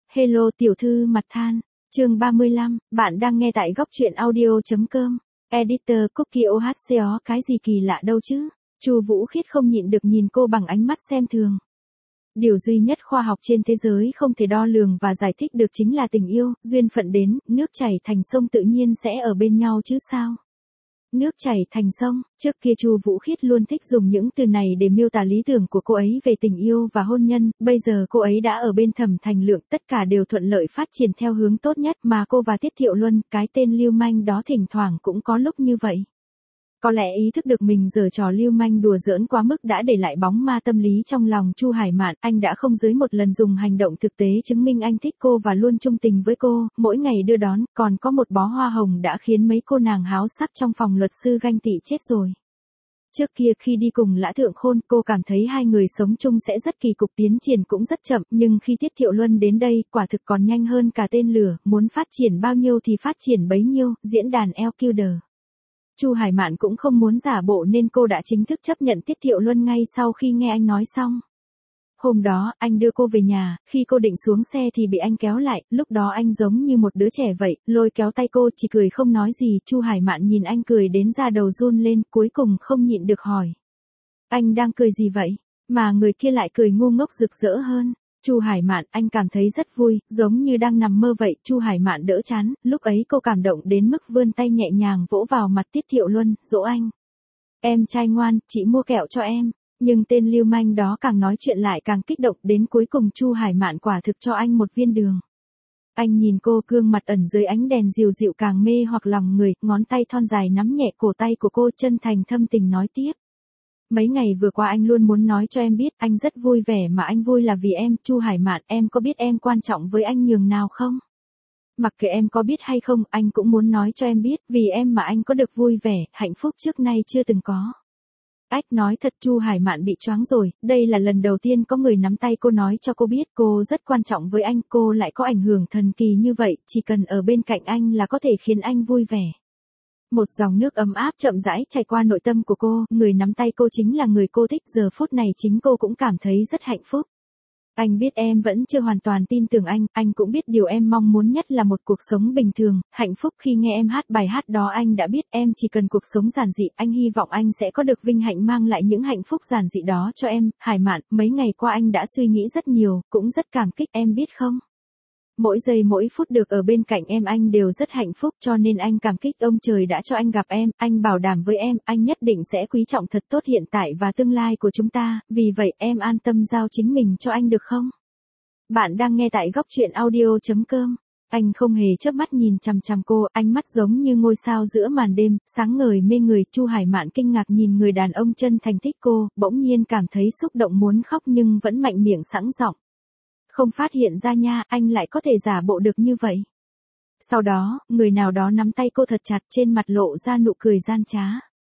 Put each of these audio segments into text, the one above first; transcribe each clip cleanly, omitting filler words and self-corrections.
Hello tiểu thư mặt than, chương 35, bạn đang nghe tại góc truyện audio.com. Editor Cookie OHCO cái gì kỳ lạ đâu chứ? Chu Vũ Khiết không nhịn được nhìn cô bằng ánh mắt xem thường. Điều duy nhất khoa học trên thế giới không thể đo lường và giải thích được chính là tình yêu, duyên phận đến, nước chảy thành sông tự nhiên sẽ ở bên nhau chứ sao? Nước chảy thành sông, trước kia Chu Vũ Khiết luôn thích dùng những từ này để miêu tả lý tưởng của cô ấy về tình yêu và hôn nhân, bây giờ cô ấy đã ở bên Thẩm Thành Lượng, tất cả đều thuận lợi phát triển theo hướng tốt nhất mà cô và Tiết Thiệu Luân, cái tên lưu manh đó thỉnh thoảng cũng có lúc như vậy. Có lẽ ý thức được mình giở trò lưu manh đùa giỡn quá mức đã để lại bóng ma tâm lý trong lòng Chu Hải Mạn, anh đã không dưới một lần dùng hành động thực tế chứng minh anh thích cô và luôn trung tình với cô, mỗi ngày đưa đón, còn có một bó hoa hồng đã khiến mấy cô nàng háo sắc trong phòng luật sư ganh tị chết rồi. Trước kia khi đi cùng Lã Thượng Khôn, cô cảm thấy hai người sống chung sẽ rất kỳ cục, tiến triển cũng rất chậm, nhưng khi Tiết Thiệu Luân đến đây, quả thực còn nhanh hơn cả tên lửa, muốn phát triển bao nhiêu thì phát triển bấy nhiêu, diễn đàn LQD. Chu Hải Mạn cũng không muốn giả bộ nên cô đã chính thức chấp nhận Tiết Thiệu Luân ngay sau khi nghe anh nói xong. Hôm đó, anh đưa cô về nhà, khi cô định xuống xe thì bị anh kéo lại, lúc đó anh giống như một đứa trẻ vậy, lôi kéo tay cô chỉ cười không nói gì, Chu Hải Mạn nhìn anh cười đến da đầu run lên, cuối cùng không nhịn được hỏi. Anh đang cười gì vậy? Mà người kia lại cười ngu ngốc rực rỡ hơn. Chu Hải Mạn, anh cảm thấy rất vui, giống như đang nằm mơ vậy. Chu Hải Mạn đỡ chán, lúc ấy cô cảm động đến mức vươn tay nhẹ nhàng vỗ vào mặt Tiết Thiệu Luân, dỗ anh. Em trai ngoan, chị mua kẹo cho em. Nhưng tên lưu manh đó càng nói chuyện lại càng kích động, đến cuối cùng Chu Hải Mạn quả thực cho anh một viên đường. Anh nhìn cô, gương mặt ẩn dưới ánh đèn dịu dịu càng mê hoặc lòng người, ngón tay thon dài nắm nhẹ cổ tay của cô, chân thành thâm tình nói tiếp. Mấy ngày vừa qua anh luôn muốn nói cho em biết, anh rất vui vẻ mà anh vui là vì em, Chu Hải Mạn, em có biết em quan trọng với anh nhường nào không? Mặc kệ em có biết hay không, anh cũng muốn nói cho em biết, vì em mà anh có được vui vẻ, hạnh phúc trước nay chưa từng có. Ách, nói thật, Chu Hải Mạn bị choáng rồi, đây là lần đầu tiên có người nắm tay cô nói cho cô biết cô rất quan trọng với anh, cô lại có ảnh hưởng thần kỳ như vậy, chỉ cần ở bên cạnh anh là có thể khiến anh vui vẻ. Một dòng nước ấm áp chậm rãi chảy qua nội tâm của cô, người nắm tay cô chính là người cô thích, giờ phút này chính cô cũng cảm thấy rất hạnh phúc. Anh biết em vẫn chưa hoàn toàn tin tưởng anh cũng biết điều em mong muốn nhất là một cuộc sống bình thường, hạnh phúc. Khi nghe em hát bài hát đó anh đã biết em chỉ cần cuộc sống giản dị, anh hy vọng anh sẽ có được vinh hạnh mang lại những hạnh phúc giản dị đó cho em. Hải Mạn, mấy ngày qua anh đã suy nghĩ rất nhiều, cũng rất cảm kích, em biết không? Mỗi giây mỗi phút được ở bên cạnh em anh đều rất hạnh phúc, cho nên anh cảm kích ông trời đã cho anh gặp em, anh bảo đảm với em, anh nhất định sẽ quý trọng thật tốt hiện tại và tương lai của chúng ta, vì vậy em an tâm giao chính mình cho anh được không? Bạn đang nghe tại góc truyện audio.com. Anh không hề chớp mắt nhìn chằm chằm cô, ánh mắt giống như ngôi sao giữa màn đêm, sáng ngời mê người. Chu Hải Mạn kinh ngạc nhìn người đàn ông chân thành thích cô, bỗng nhiên cảm thấy xúc động muốn khóc nhưng vẫn mạnh miệng sẵn giọng. Không phát hiện ra nha, anh lại có thể giả bộ được như vậy. Sau đó, người nào đó nắm tay cô thật chặt, trên mặt lộ ra nụ cười gian trá.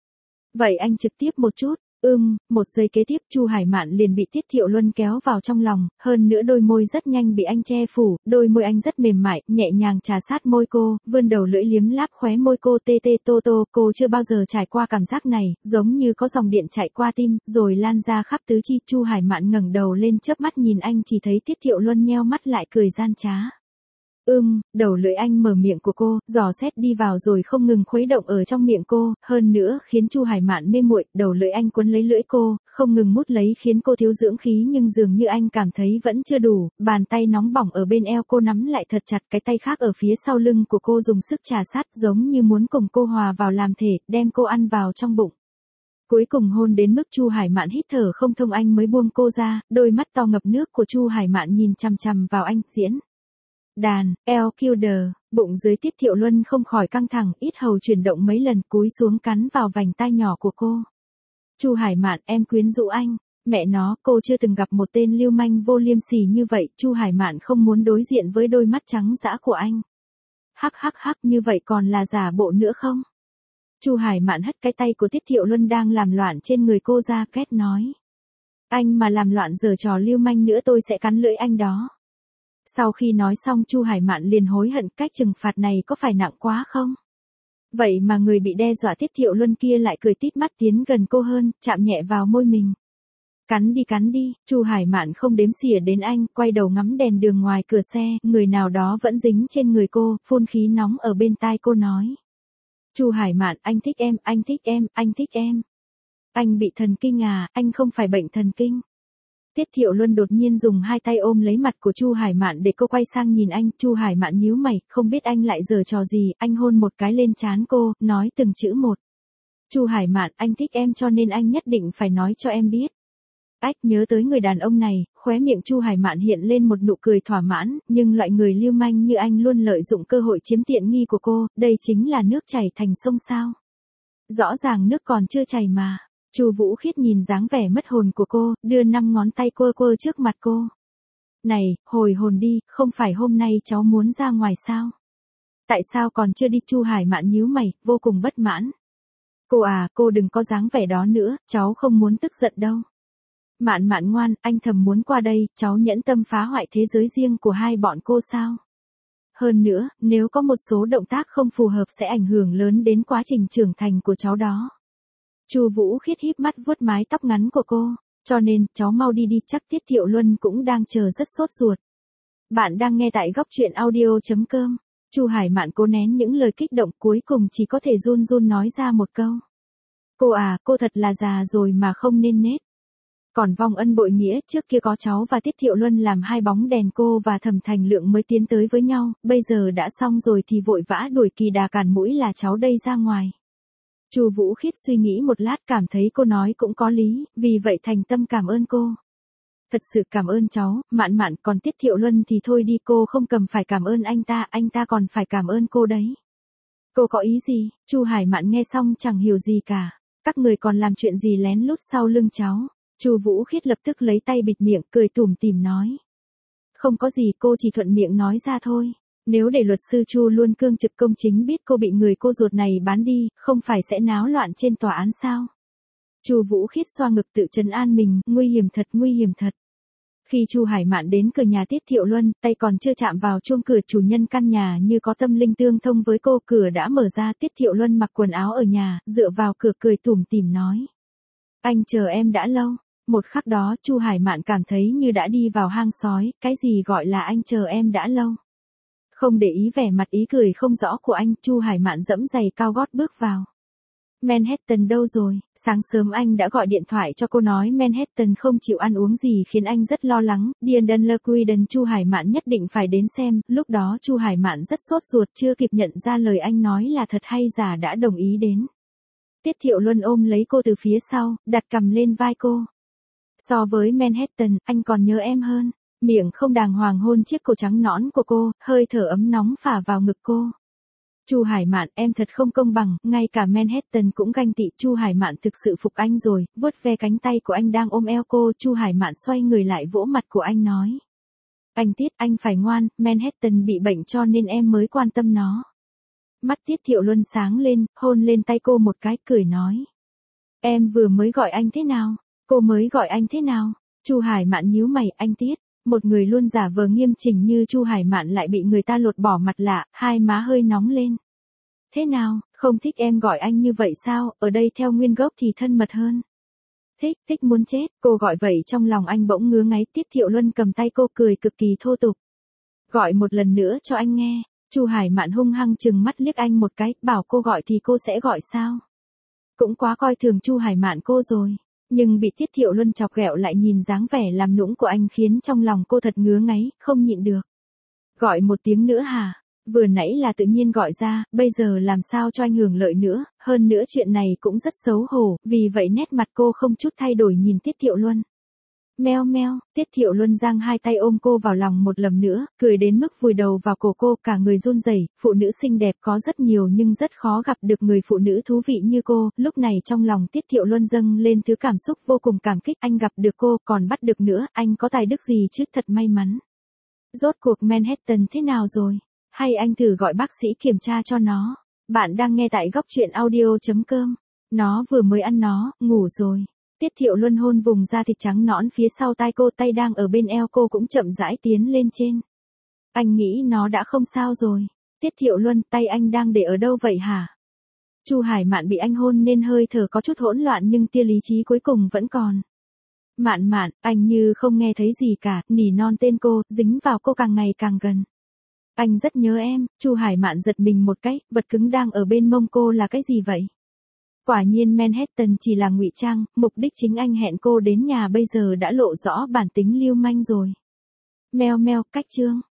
Vậy anh trực tiếp một chút. Một giây kế tiếp Chu Hải Mạn liền bị Tiết Thiệu Luân kéo vào trong lòng, hơn nữa đôi môi rất nhanh bị anh che phủ, đôi môi anh rất mềm mại, nhẹ nhàng trà sát môi cô, vươn đầu lưỡi liếm láp khóe môi cô, tê tê tô tô, cô chưa bao giờ trải qua cảm giác này, giống như có dòng điện chạy qua tim, rồi lan ra khắp tứ chi. Chu Hải Mạn ngẩng đầu lên chớp mắt nhìn anh, chỉ thấy Tiết Thiệu Luân nheo mắt lại cười gian trá. Đầu lưỡi anh mở miệng của cô, dò xét đi vào rồi không ngừng khuấy động ở trong miệng cô, hơn nữa khiến Chu Hải Mạn mê muội, đầu lưỡi anh cuốn lấy lưỡi cô, không ngừng mút lấy khiến cô thiếu dưỡng khí nhưng dường như anh cảm thấy vẫn chưa đủ, bàn tay nóng bỏng ở bên eo cô nắm lại thật chặt, cái tay khác ở phía sau lưng của cô dùng sức trà sát giống như muốn cùng cô hòa vào làm thể, đem cô ăn vào trong bụng. Cuối cùng hôn đến mức Chu Hải Mạn hít thở không thông anh mới buông cô ra, đôi mắt to ngập nước của Chu Hải Mạn nhìn chằm chằm vào anh, diễn. Đàn, LQD, bụng dưới Tiết Thiệu Luân không khỏi căng thẳng, ít hầu chuyển động mấy lần, cúi xuống cắn vào vành tai nhỏ của cô. Chu Hải Mạn, em quyến rũ anh. Mẹ nó, cô chưa từng gặp một tên lưu manh vô liêm sỉ như vậy, Chu Hải Mạn không muốn đối diện với đôi mắt trắng dã của anh. Hắc, như vậy còn là giả bộ nữa không? Chu Hải Mạn hất cái tay của Tiết Thiệu Luân đang làm loạn trên người cô ra, két nói. Anh mà làm loạn giở trò lưu manh nữa tôi sẽ cắn lưỡi anh đó. Sau khi nói xong Chu Hải Mạn liền hối hận, cách trừng phạt này có phải nặng quá không? Vậy mà người bị đe dọa Tiết Thiệu Luân kia lại cười tít mắt tiến gần cô hơn, chạm nhẹ vào môi mình. Cắn đi, Chu Hải Mạn không đếm xỉa đến anh, quay đầu ngắm đèn đường ngoài cửa xe, người nào đó vẫn dính trên người cô, phun khí nóng ở bên tai cô nói. Chu Hải Mạn, anh thích em, anh thích em, anh thích em. Anh bị thần kinh à, anh không phải bệnh thần kinh. Tiết Thiệu Luân đột nhiên dùng hai tay ôm lấy mặt của Chu Hải Mạn để cô quay sang nhìn anh, Chu Hải Mạn nhíu mày, không biết anh lại giở trò gì, anh hôn một cái lên trán cô, nói từng chữ một. Chu Hải Mạn, anh thích em cho nên anh nhất định phải nói cho em biết. Ách, nhớ tới người đàn ông này, khóe miệng Chu Hải Mạn hiện lên một nụ cười thỏa mãn, nhưng loại người lưu manh như anh luôn lợi dụng cơ hội chiếm tiện nghi của cô, đây chính là nước chảy thành sông sao. Rõ ràng nước còn chưa chảy mà. Chu Vũ Khiết nhìn dáng vẻ mất hồn của cô, đưa 5 ngón tay quơ quơ trước mặt cô. Này, hồi hồn đi, không phải hôm nay cháu muốn ra ngoài sao? Tại sao còn chưa đi? Chu Hải Mạn nhíu mày, vô cùng bất mãn. Cô à, cô đừng có dáng vẻ đó nữa, cháu không muốn tức giận đâu. Mạn Mạn ngoan, anh thầm muốn qua đây, cháu nhẫn tâm phá hoại thế giới riêng của hai bọn cô sao? Hơn nữa, nếu có một số động tác không phù hợp sẽ ảnh hưởng lớn đến quá trình trưởng thành của cháu đó. Chu Vũ Khiết híp mắt vuốt mái tóc ngắn của cô, cho nên, cháu mau đi đi, chắc Tiết Thiệu Luân cũng đang chờ rất sốt ruột. Bạn đang nghe tại góc truyện audio.com. Chu Hải Mạn cố nén những lời kích động, cuối cùng chỉ có thể run run nói ra một câu. Cô à, cô thật là già rồi mà không nên nết. Còn vong ân bội nghĩa, trước kia có cháu và Tiết Thiệu Luân làm hai bóng đèn, cô và Thẩm Thành Lượng mới tiến tới với nhau, bây giờ đã xong rồi thì vội vã đuổi kỳ đà cản mũi là cháu đây ra ngoài. Chu Vũ Khiết suy nghĩ một lát, cảm thấy cô nói cũng có lý, vì vậy thành tâm cảm ơn cô. Thật sự cảm ơn cháu, Mạn Mạn, còn Tiết Thiệu Luân thì thôi đi, cô không cần phải cảm ơn anh ta còn phải cảm ơn cô đấy. Cô có ý gì? Chu Hải Mạn nghe xong chẳng hiểu gì cả. Các người còn làm chuyện gì lén lút sau lưng cháu? Chu Vũ Khiết lập tức lấy tay bịt miệng, cười tủm tỉm nói. Không có gì, cô chỉ thuận miệng nói ra thôi. Nếu để luật sư Chu luôn cương trực công chính biết cô bị người cô ruột này bán đi, không phải sẽ náo loạn trên tòa án sao? Chu Vũ Khiết xoa ngực tự trấn an mình, nguy hiểm thật, nguy hiểm thật. Khi Chu Hải Mạn đến cửa nhà Tiết Thiệu Luân, tay còn chưa chạm vào chuông cửa, chủ nhân căn nhà như có tâm linh tương thông với cô, cửa đã mở ra, Tiết Thiệu Luân mặc quần áo ở nhà, dựa vào cửa cười tủm tỉm nói. Anh chờ em đã lâu. Một khắc đó, Chu Hải Mạn cảm thấy như đã đi vào hang sói, cái gì gọi là anh chờ em đã lâu. Không để ý vẻ mặt ý cười không rõ của anh, Chu Hải Mạn dẫm giày cao gót bước vào. Manhattan đâu rồi? Sáng sớm anh đã gọi điện thoại cho cô nói Manhattan không chịu ăn uống gì khiến anh rất lo lắng. Điền Đân Lơ Quy Đần, Chu Hải Mạn nhất định phải đến xem. Lúc đó Chu Hải Mạn rất sốt ruột, chưa kịp nhận ra lời anh nói là thật hay giả đã đồng ý đến. Tiết Thiệu Luân ôm lấy cô từ phía sau, đặt cằm lên vai cô. So với Manhattan, anh còn nhớ em hơn. Miệng không đàng hoàng hôn chiếc cổ trắng nõn của cô, hơi thở ấm nóng phả vào ngực cô. Chu Hải Mạn, em thật không công bằng, ngay cả Manhattan cũng ganh tị. Chu Hải Mạn thực sự phục anh rồi, vuốt ve cánh tay của anh đang ôm eo cô. Chu Hải Mạn xoay người lại vỗ mặt của anh nói. Anh Tiết, anh phải ngoan, Manhattan bị bệnh cho nên em mới quan tâm nó. Mắt Tiết Thiệu Luân sáng lên, hôn lên tay cô một cái, cười nói. Em vừa mới gọi anh thế nào? Cô mới gọi anh thế nào? Chu Hải Mạn nhíu mày, anh Tiết. Một người luôn giả vờ nghiêm chỉnh như Chu Hải Mạn lại bị người ta lột bỏ mặt lạ, hai má hơi nóng lên. Thế nào, không thích em gọi anh như vậy sao, ở đây theo nguyên gốc thì thân mật hơn. Thích muốn chết, cô gọi vậy trong lòng anh bỗng ngứa ngáy. Tiết Thiệu Luân cầm tay cô cười cực kỳ thô tục. Gọi một lần nữa cho anh nghe. Chu Hải Mạn hung hăng trừng mắt liếc anh một cái, bảo cô gọi thì cô sẽ gọi sao. Cũng quá coi thường Chu Hải Mạn cô rồi. Nhưng bị Tiết Thiệu Luân chọc ghẹo lại nhìn dáng vẻ làm nũng của anh khiến trong lòng cô thật ngứa ngáy, không nhịn được. Gọi một tiếng nữa hả? Vừa nãy là tự nhiên gọi ra, bây giờ làm sao cho anh hưởng lợi nữa, hơn nữa chuyện này cũng rất xấu hổ, vì vậy nét mặt cô không chút thay đổi nhìn Tiết Thiệu Luân. Meo meo, Tiết Thiệu Luân giang hai tay ôm cô vào lòng một lần nữa, cười đến mức vùi đầu vào cổ cô, cả người run rẩy. Phụ nữ xinh đẹp có rất nhiều nhưng rất khó gặp được người phụ nữ thú vị như cô. Lúc này trong lòng Tiết Thiệu Luân dâng lên thứ cảm xúc vô cùng cảm kích, anh gặp được cô, còn bắt được nữa, anh có tài đức gì chứ, thật may mắn. Rốt cuộc Manhattan thế nào rồi? Hay anh thử gọi bác sĩ kiểm tra cho nó. Bạn đang nghe tại góc truyện audio.com. Nó vừa mới ăn nó, ngủ rồi. Tiết Thiệu Luân hôn vùng da thịt trắng nõn phía sau tai cô, tay đang ở bên eo cô cũng chậm rãi tiến lên trên. Anh nghĩ nó đã không sao rồi. Tiết Thiệu Luân, tay anh đang để ở đâu vậy hả? Chu Hải Mạn bị anh hôn nên hơi thở có chút hỗn loạn nhưng tia lý trí cuối cùng vẫn còn. Mạn Mạn, anh như không nghe thấy gì cả, nỉ non tên cô, dính vào cô càng ngày càng gần. Anh rất nhớ em. Chu Hải Mạn giật mình một cái, vật cứng đang ở bên mông cô là cái gì vậy? Quả nhiên Manhattan chỉ là ngụy trang, mục đích chính anh hẹn cô đến nhà bây giờ đã lộ rõ bản tính lưu manh rồi. Meo meo, cách chương.